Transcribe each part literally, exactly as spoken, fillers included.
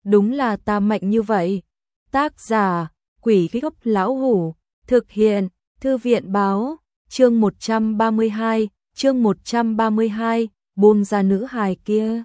đúng là ta mạnh như vậy. Tác giả, Quỷ Gốc Lão Hủ, thực hiện, Thư viện báo, chương một trăm ba mươi hai, chương một trăm ba mươi hai, buông ra nữ hài kia.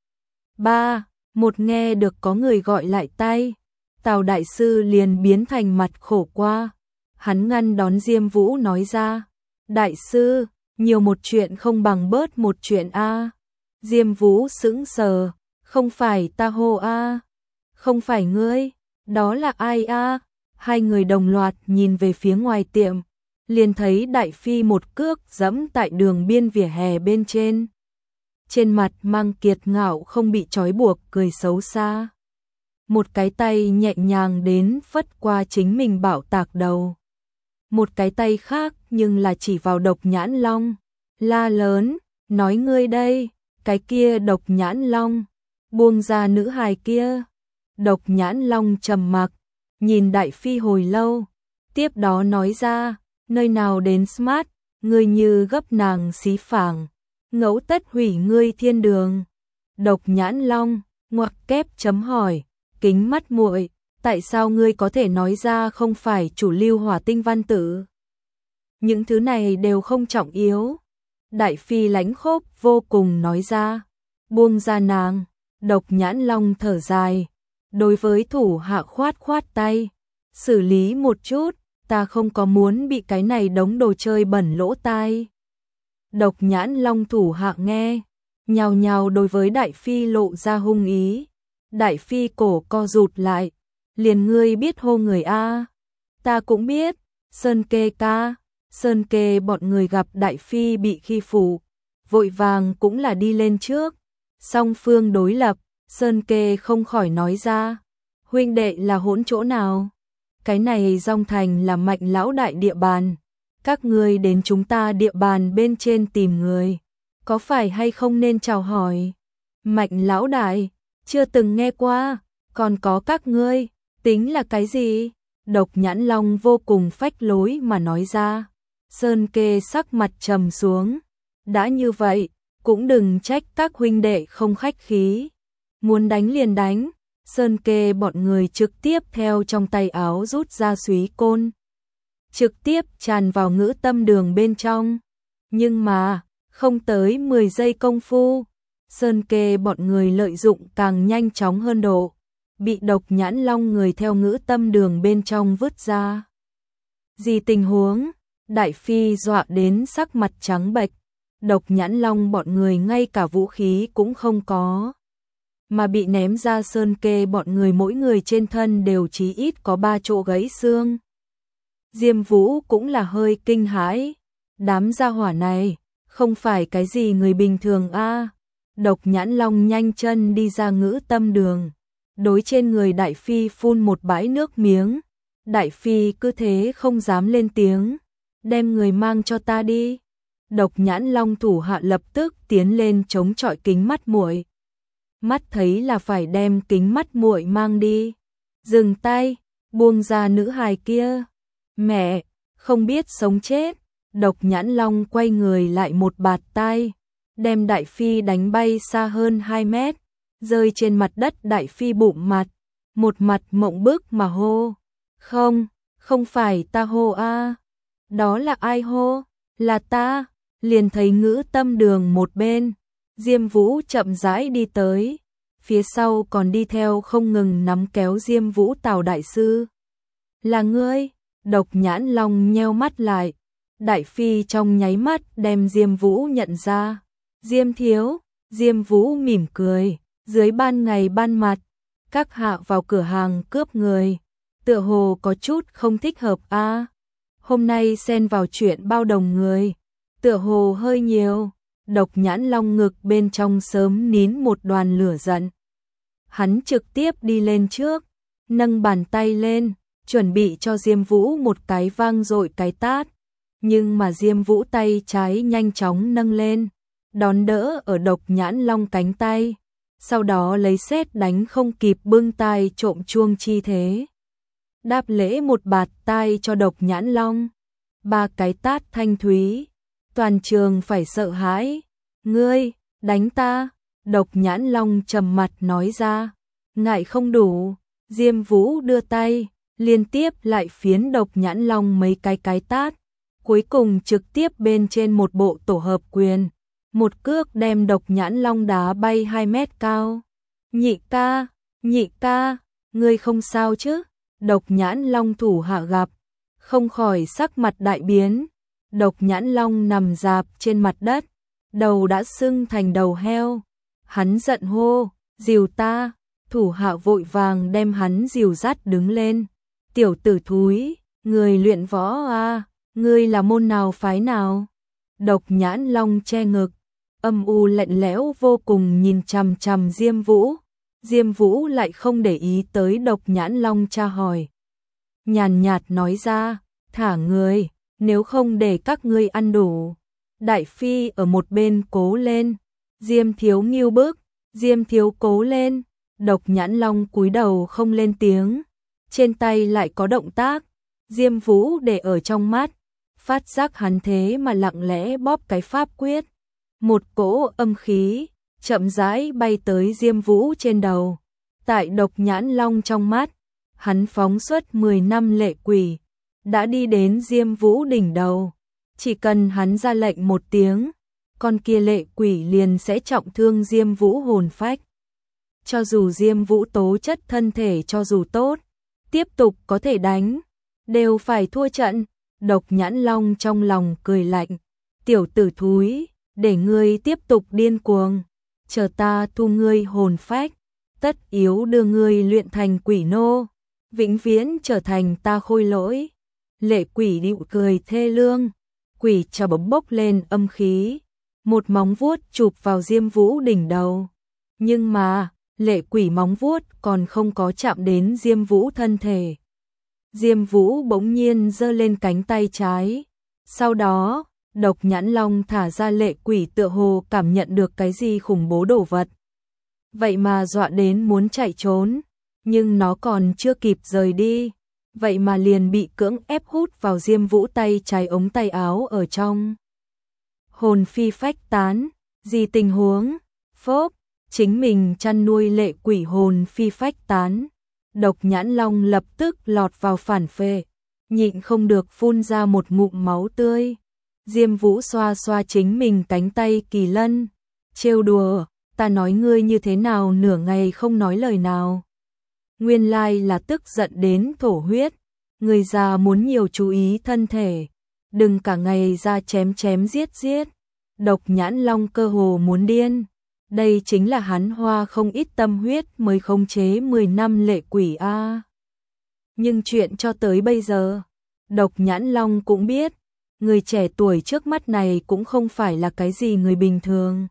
ba. Một nghe được có người gọi lại tay, Tào đại sư liền biến thành mặt khổ qua. Hắn ngăn đón Diêm Vũ nói ra, đại sư, nhiều một chuyện không bằng bớt một chuyện a. Diêm Vũ sững sờ, không phải ta hô a, không phải ngươi, đó là ai a? Hai người đồng loạt nhìn về phía ngoài tiệm, liền thấy Đại Phi một cước giẫm tại đường biên vỉa hè bên trên. Trên mặt mang kiệt ngạo không bị trói buộc cười xấu xa. Một cái tay nhẹ nhàng đến phất qua chính mình bảo tạc đầu. Một cái tay khác nhưng là chỉ vào Độc Nhãn Long, la lớn, nói ngươi đây, cái kia Độc Nhãn Long, buông ra nữ hài kia. Độc Nhãn Long trầm mặc, nhìn Đại Phi hồi lâu, tiếp đó nói ra, nơi nào đến smart, ngươi như gấp nàng xí phảng, ngẫu tất hủy ngươi thiên đường. Độc Nhãn Long, ngoặc kép chấm hỏi, kính mắt muội, tại sao ngươi có thể nói ra không phải chủ lưu hỏa tinh văn tử? Những thứ này đều không trọng yếu. Đại Phi lãnh khốc vô cùng nói ra, buông ra nàng. Độc Nhãn Long thở dài, đối với thủ hạ khoát khoát tay, xử lý một chút, ta không có muốn bị cái này đống đồ chơi bẩn lỗ tai. Độc Nhãn Long thủ hạ nghe, nhào nhào đối với Đại Phi lộ ra hung ý. Đại Phi cổ co rụt lại, liền ngươi biết hô người a? Ta cũng biết, Sơn Kê ca. Sơn Kê bọn người gặp Đại Phi bị khi phụ, vội vàng cũng là đi lên trước. Song phương đối lập, Sơn Kê không khỏi nói ra, huynh đệ là hỗn chỗ nào? Cái này Dòng Thành là Mạnh lão đại địa bàn, các ngươi đến chúng ta địa bàn bên trên tìm người, có phải hay không nên chào hỏi? Mạnh lão đại, chưa từng nghe qua, còn có các ngươi, tính là cái gì? Độc Nhãn Long vô cùng phách lối mà nói ra. Sơn Kê sắc mặt trầm xuống, đã như vậy, cũng đừng trách các huynh đệ không khách khí, muốn đánh liền đánh. Sơn Kê bọn người trực tiếp theo trong tay áo rút ra súy côn, trực tiếp tràn vào Ngữ Tâm Đường bên trong. Nhưng mà, không tới mười giây công phu, Sơn Kê bọn người lợi dụng càng nhanh chóng hơn độ, bị Độc Nhãn Long người theo Ngữ Tâm Đường bên trong vứt ra. Gì tình huống? Đại Phi dọa đến sắc mặt trắng bệch. Độc Nhãn Long bọn người ngay cả vũ khí cũng không có, mà bị ném ra. Sơn Kê bọn người mỗi người trên thân đều chí ít có ba chỗ gãy xương. Diêm Vũ cũng là hơi kinh hãi, đám gia hỏa này không phải cái gì người bình thường a. Độc Nhãn Long nhanh chân đi ra Ngữ Tâm Đường, đối trên người Đại Phi phun một bãi nước miếng. Đại Phi cứ thế không dám lên tiếng, đem người mang cho ta đi. Độc Nhãn Long thủ hạ lập tức tiến lên chống chọi kính mắt muội. Mắt thấy là phải đem kính mắt muội mang đi. Dừng tay, buông ra nữ hài kia. Mẹ, không biết sống chết. Độc Nhãn Long quay người lại một bạt tai, đem Đại Phi đánh bay xa hơn hai mét, rơi trên mặt đất. Đại Phi bụng mặt, một mặt mộng bức mà hô. Không, không phải ta hô a. Đó là ai hô? Là ta. Liền thấy Ngữ Tâm Đường một bên, Diêm Vũ chậm rãi đi tới, phía sau còn đi theo không ngừng nắm kéo Diêm Vũ Tào đại sư. Là ngươi? Độc Nhãn Long nheo mắt lại. Đại Phi trong nháy mắt đem Diêm Vũ nhận ra. Diêm thiếu. Diêm Vũ mỉm cười, dưới ban ngày ban mặt, các hạ vào cửa hàng cướp người, tựa hồ có chút không thích hợp a. Hôm nay xen vào chuyện bao đồng người, tựa hồ hơi nhiều. Độc Nhãn Long ngực bên trong sớm nín một đoàn lửa giận. Hắn trực tiếp đi lên trước, nâng bàn tay lên, chuẩn bị cho Diêm Vũ một cái vang dội cái tát. Nhưng mà Diêm Vũ tay trái nhanh chóng nâng lên, đón đỡ ở Độc Nhãn Long cánh tay, sau đó lấy sét đánh không kịp bưng tay trộm chuông chi thế, đáp lễ một bạt tai cho Độc Nhãn Long. Ba cái tát thanh thúy, toàn trường phải sợ hãi. Ngươi, đánh ta? Độc Nhãn Long trầm mặt nói ra. Ngại không đủ, Diêm Vũ đưa tay, liên tiếp lại phiến Độc Nhãn Long mấy cái cái tát, cuối cùng trực tiếp bên trên một bộ tổ hợp quyền, một cước đem Độc Nhãn Long đá bay hai mét cao. Nhị ca, nhị ca, ngươi không sao chứ? Độc Nhãn Long thủ hạ gặp, không khỏi sắc mặt đại biến. Độc Nhãn Long nằm rạp trên mặt đất, đầu đã sưng thành đầu heo. Hắn giận hô, dìu ta, thủ hạ vội vàng đem hắn dìu dắt đứng lên. Tiểu tử thúi, người luyện võ à, ngươi là môn nào phái nào? Độc Nhãn Long che ngực, âm u lạnh lẽo vô cùng nhìn chằm chằm Diêm Vũ. Diêm Vũ lại không để ý tới Độc Nhãn Long tra hỏi. Nhàn nhạt nói ra, thả người, nếu không để các ngươi ăn đủ. Đại Phi ở một bên cố lên, Diêm Thiếu nghiêu bức, Diêm Thiếu cố lên. Độc Nhãn Long cúi đầu không lên tiếng, trên tay lại có động tác. Diêm Vũ để ở trong mắt, phát giác hắn thế mà lặng lẽ bóp cái pháp quyết. Một cỗ âm khí chậm rãi bay tới Diêm Vũ trên đầu. Tại Độc Nhãn Long trong mắt, hắn phóng xuất mười năm lệ quỷ, đã đi đến Diêm Vũ đỉnh đầu. Chỉ cần hắn ra lệnh một tiếng, con kia lệ quỷ liền sẽ trọng thương Diêm Vũ hồn phách. Cho dù Diêm Vũ tố chất thân thể cho dù tốt, tiếp tục có thể đánh, đều phải thua trận. Độc Nhãn Long trong lòng cười lạnh, tiểu tử thúi, để ngươi tiếp tục điên cuồng, chờ ta thu ngươi hồn phách, tất yếu đưa ngươi luyện thành quỷ nô, vĩnh viễn trở thành ta khôi lỗi. Lệ quỷ điệu cười thê lương, quỷ trào bấm bốc lên âm khí, một móng vuốt chụp vào Diêm Vũ đỉnh đầu. Nhưng mà, lệ quỷ móng vuốt còn không có chạm đến Diêm Vũ thân thể. Diêm Vũ bỗng nhiên giơ lên cánh tay trái. Sau đó, Độc Nhãn Long thả ra lệ quỷ tựa hồ cảm nhận được cái gì khủng bố đồ vật. Vậy mà dọa đến muốn chạy trốn, nhưng nó còn chưa kịp rời đi. Vậy mà liền bị cưỡng ép hút vào Diêm Vũ tay trái ống tay áo ở trong. Hồn phi phách tán, gì tình huống? Phốp, chính mình chăn nuôi lệ quỷ hồn phi phách tán. Độc Nhãn Long lập tức lọt vào phản phệ, nhịn không được phun ra một ngụm máu tươi. Diêm Vũ xoa xoa chính mình cánh tay kỳ lân, trêu đùa, ta nói ngươi như thế nào nửa ngày không nói lời nào. Nguyên lai là tức giận đến thổ huyết, người già muốn nhiều chú ý thân thể, đừng cả ngày ra chém chém giết giết. Độc Nhãn Long cơ hồ muốn điên, đây chính là hắn hoa không ít tâm huyết mới khống chế mười năm lệ quỷ a. Nhưng chuyện cho tới bây giờ, Độc Nhãn Long cũng biết, người trẻ tuổi trước mắt này cũng không phải là cái gì người bình thường.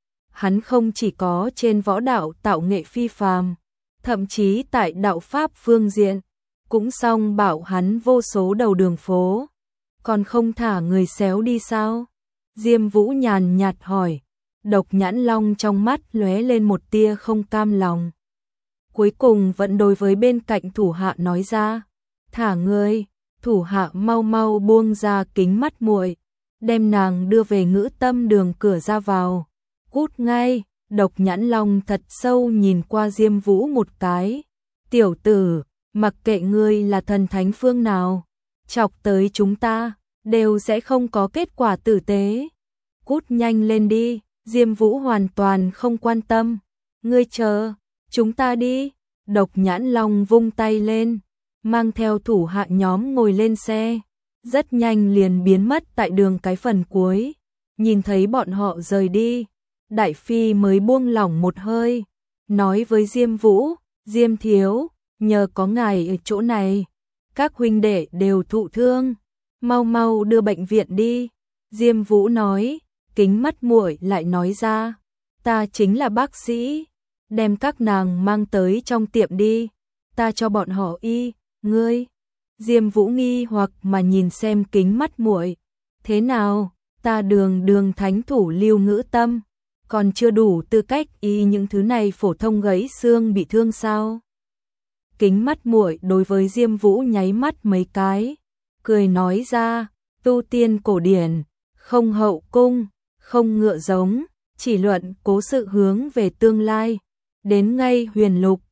Hắn không chỉ có trên võ đạo tạo nghệ phi phàm, thậm chí tại đạo pháp phương diện, cũng song bảo hắn vô số đầu đường phố, còn không thả người xéo đi sao? Diêm Vũ nhàn nhạt hỏi. Độc Nhãn Long trong mắt lóe lên một tia không cam lòng. Cuối cùng vẫn đối với bên cạnh thủ hạ nói ra, thả người. Thủ hạ mau mau buông ra kính mắt muội, đem nàng đưa về Ngữ Tâm đường cửa ra vào. Cút ngay. Độc Nhãn Long thật sâu nhìn qua Diêm Vũ một cái. Tiểu tử, mặc kệ ngươi là thần thánh phương nào, chọc tới chúng ta, đều sẽ không có kết quả tử tế. Cút nhanh lên đi. Diêm Vũ hoàn toàn không quan tâm. Ngươi chờ, chúng ta đi. Độc Nhãn Long vung tay lên, mang theo thủ hạ nhóm ngồi lên xe, rất nhanh liền biến mất tại đường cái phần cuối. Nhìn thấy bọn họ rời đi, Đại Phi mới buông lỏng một hơi, nói với Diêm Vũ, Diêm Thiếu, nhờ có ngài ở chỗ này, các huynh đệ đều thụ thương, mau mau đưa bệnh viện đi. Diêm Vũ nói, kính mắt muội lại nói ra, ta chính là bác sĩ, đem các nàng mang tới trong tiệm đi, ta cho bọn họ y. Ngươi? Diêm Vũ nghi hoặc mà nhìn xem kính mắt muội. Thế nào? Ta đường đường thánh thủ Lưu Ngữ Tâm, còn chưa đủ tư cách y những thứ này phổ thông gãy xương bị thương sao? Kính mắt muội đối với Diêm Vũ nháy mắt mấy cái, cười nói ra, tu tiên cổ điển, không hậu cung, không ngựa giống, chỉ luận cố sự hướng về tương lai, đến ngay huyền lục,